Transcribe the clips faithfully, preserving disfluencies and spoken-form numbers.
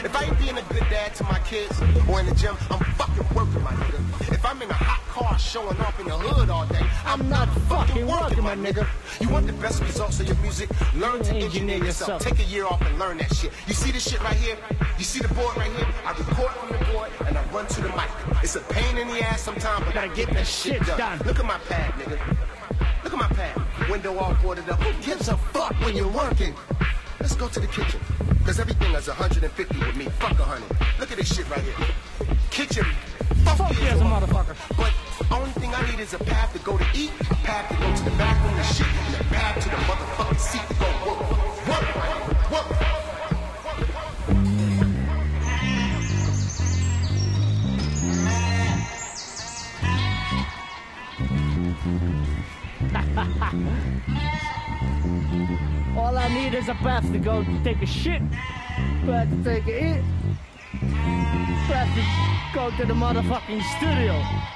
If I ain't being a good dad to my kids or in the gym, I'm fucking working, my nigga. If I'm in a hot car showing off in the hood all day, I'm, I'm not fucking working, my nigga. You want the best results of your music? Learn to engineer yourself. Take a year off and learn that shit. You see this shit right here? You see the board right here? I record from the board and I run to the mic. It's a pain in the ass sometimes, but I get that shit done. done. Look at my pad, nigga. Look at my pad. Window all boarded up. Who gives a fuck when you're working? Let's go to the kitchen. Cause everything is one hundred fifty with me. Fuck one hundred. Look at this shit right here. Kitchen. Fuck, fuck you as a motherfucker. But only thing I need is a path to go to eat, a path to go to the bathroom and shit, and a path to the motherfucking seat to go work. Work. Work. All I need is a bath to go take a shit, bath to take a eat, bath to go to the motherfucking studio.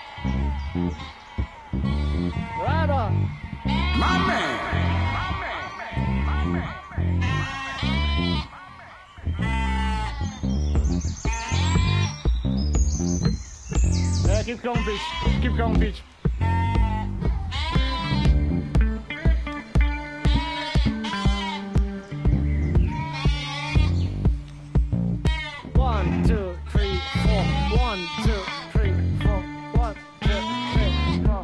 Right on. My man. Yeah, keep going, bitch. Keep going, bitch. One, two, three, four. One, two, three, four. One, two, three, four.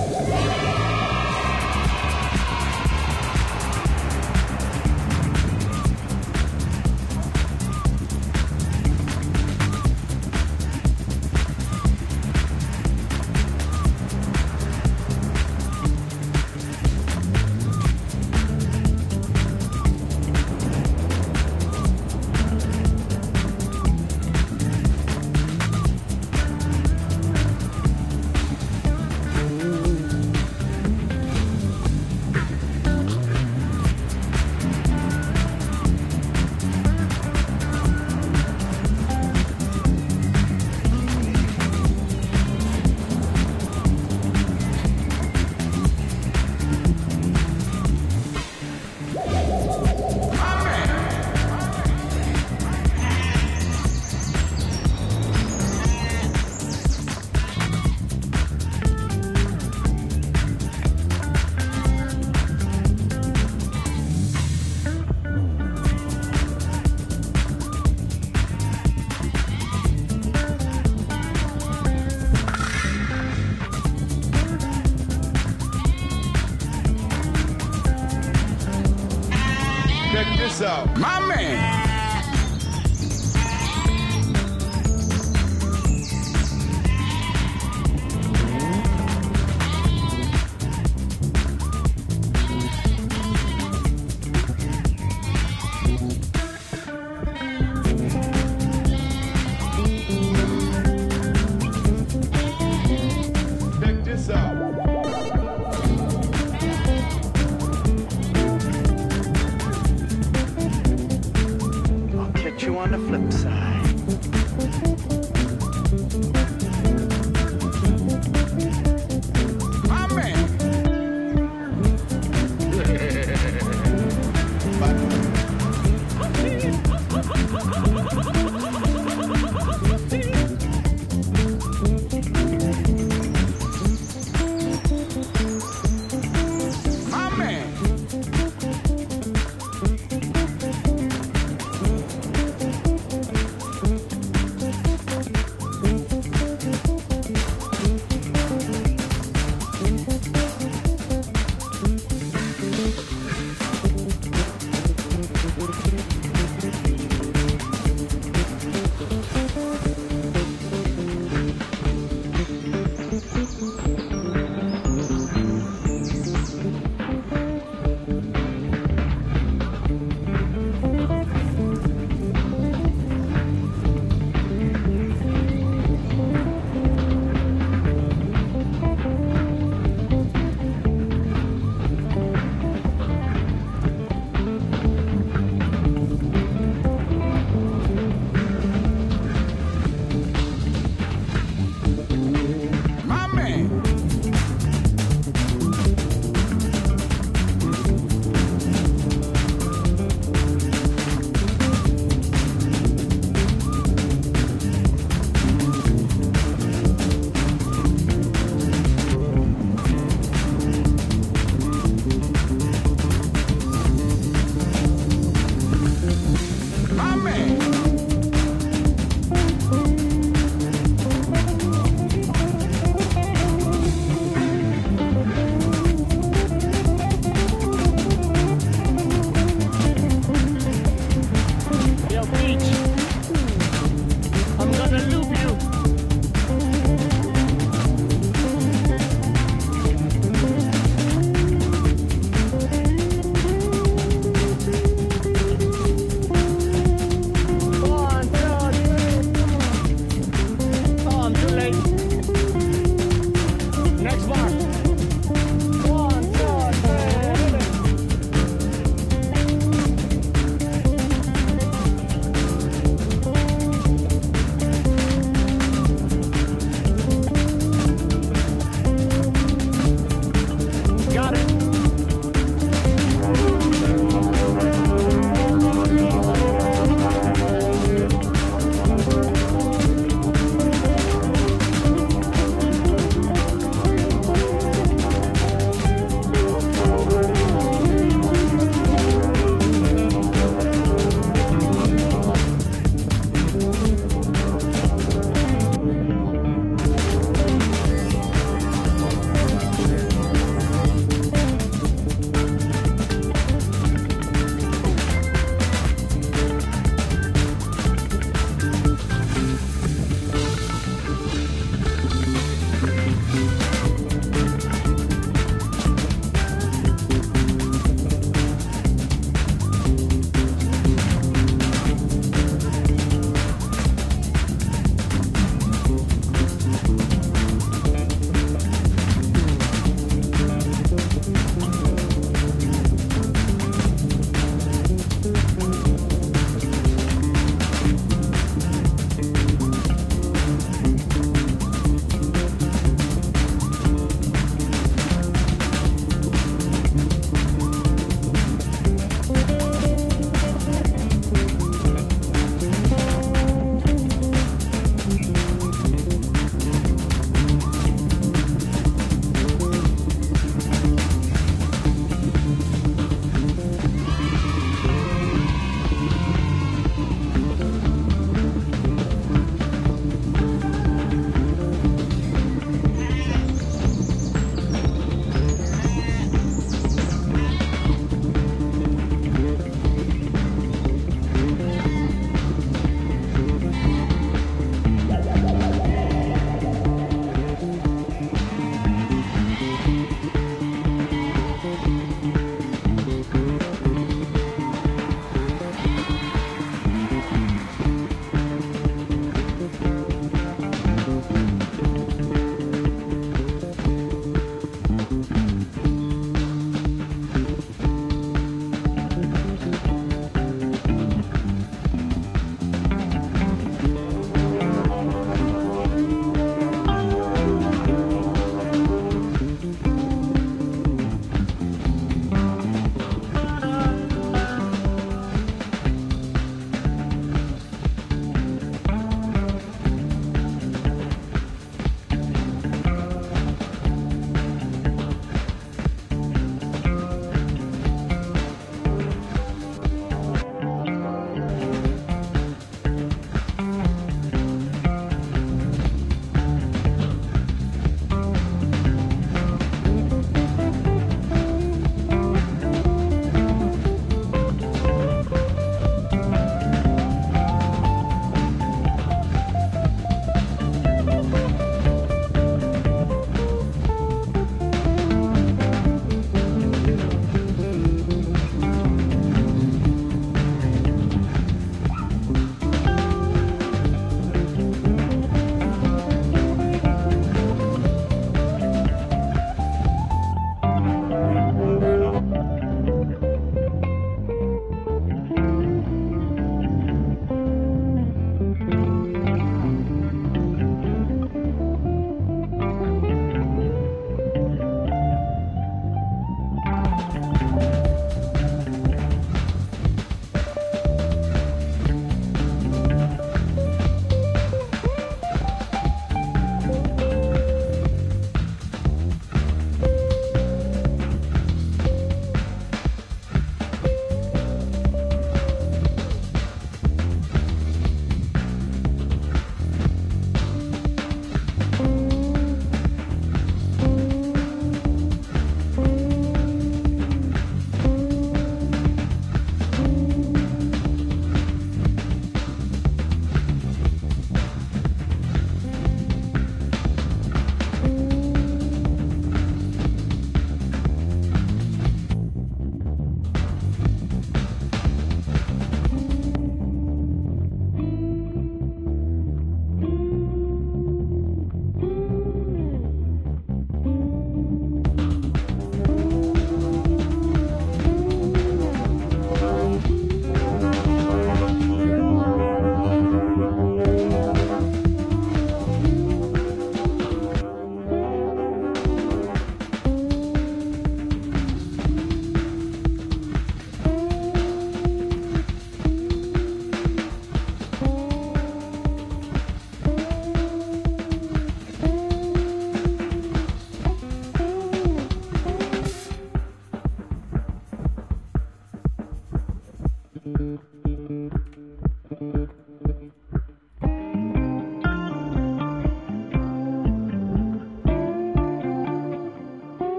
Out. My man. Check this out.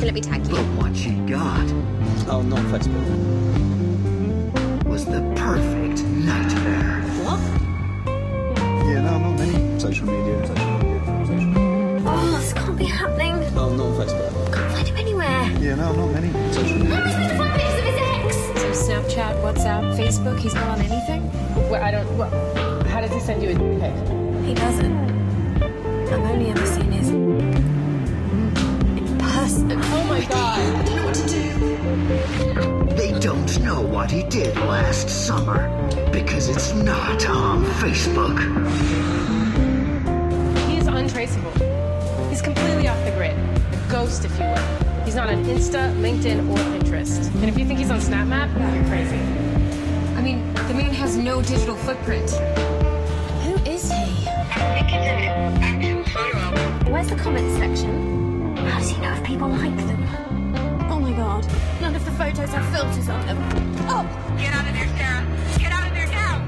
Let me tag you. But what she got... Oh, not Facebook. ...was the perfect nightmare. What? Yeah, no, not many. Social media, social media, social media. Oh, this can't be happening. Oh, not Facebook. Can't find him anywhere. Yeah, no, not many. Social media. How am I supposed to find pictures of his ex? So Snapchat, WhatsApp, Facebook, he's not on anything? Well, I don't... Well, how does he send you a pic? He doesn't. I've only ever seen his... in person. Oh my god. I don't know what to do. They don't know what he did last summer because it's not on Facebook. He is untraceable. He's completely off the grid. A ghost, if you will. He's not on Insta, LinkedIn, or Pinterest. And if you think he's on SnapMap, you're crazy. I mean, the man has no digital footprint. Who is he? Where's the comments section? How does he know if people like them? Oh my god. None of the photos have filters on them. Oh! Get out of there, Sarah! Get out of there now!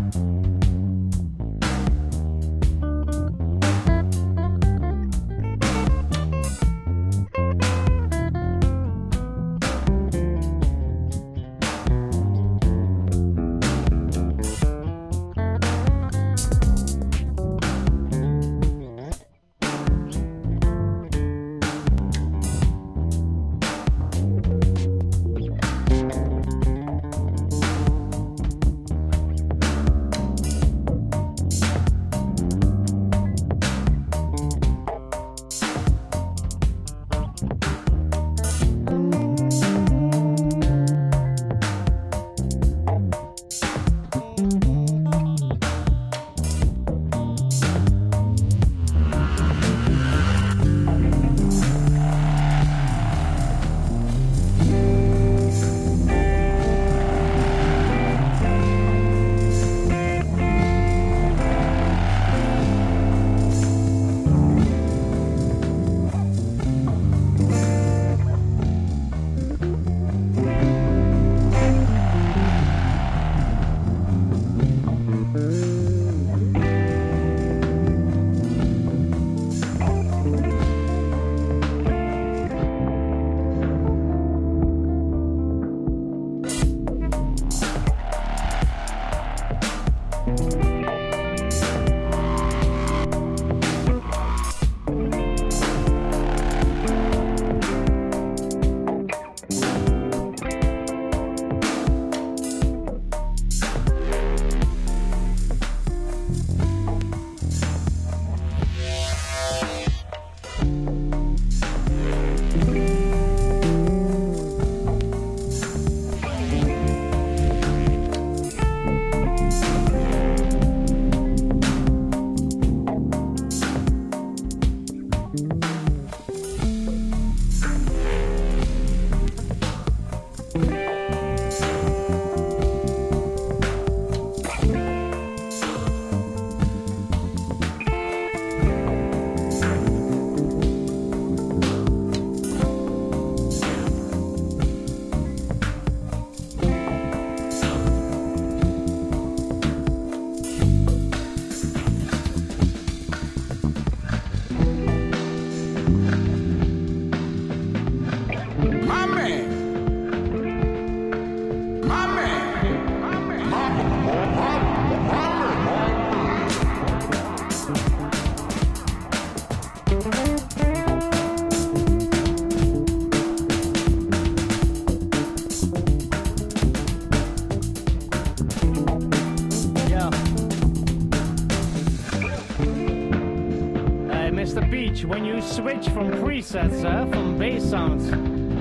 When you switch from presets, uh, from bass sounds,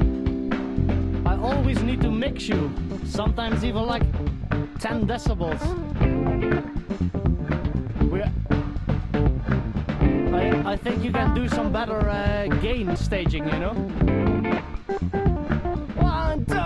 I always need to mix you, sometimes even like ten decibels. We, I, I think you can do some better uh, gain staging, you know? One, two.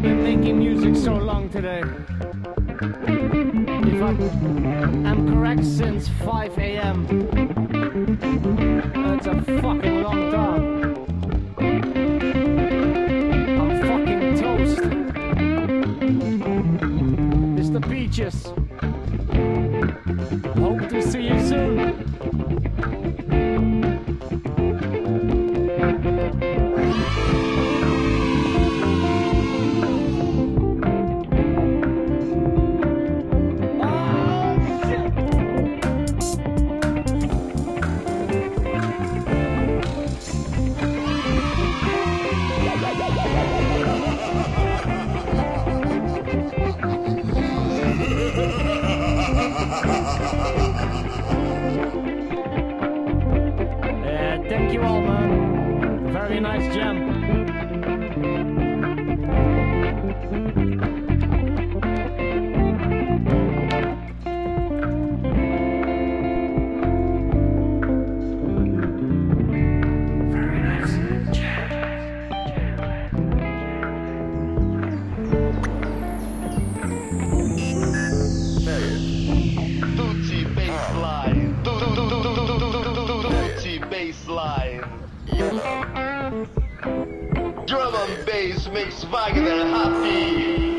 been making music so long today. If I am correct, since five A M That's a fucking long time. I'm fucking toast. It's the Beaches. Hope to see you soon. Thank you all, man. Very nice jam. Very nice jam. Tucci baseline. Tucci baseline. Drum and bass makes Wagner happy.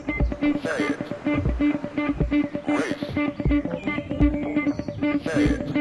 Say it.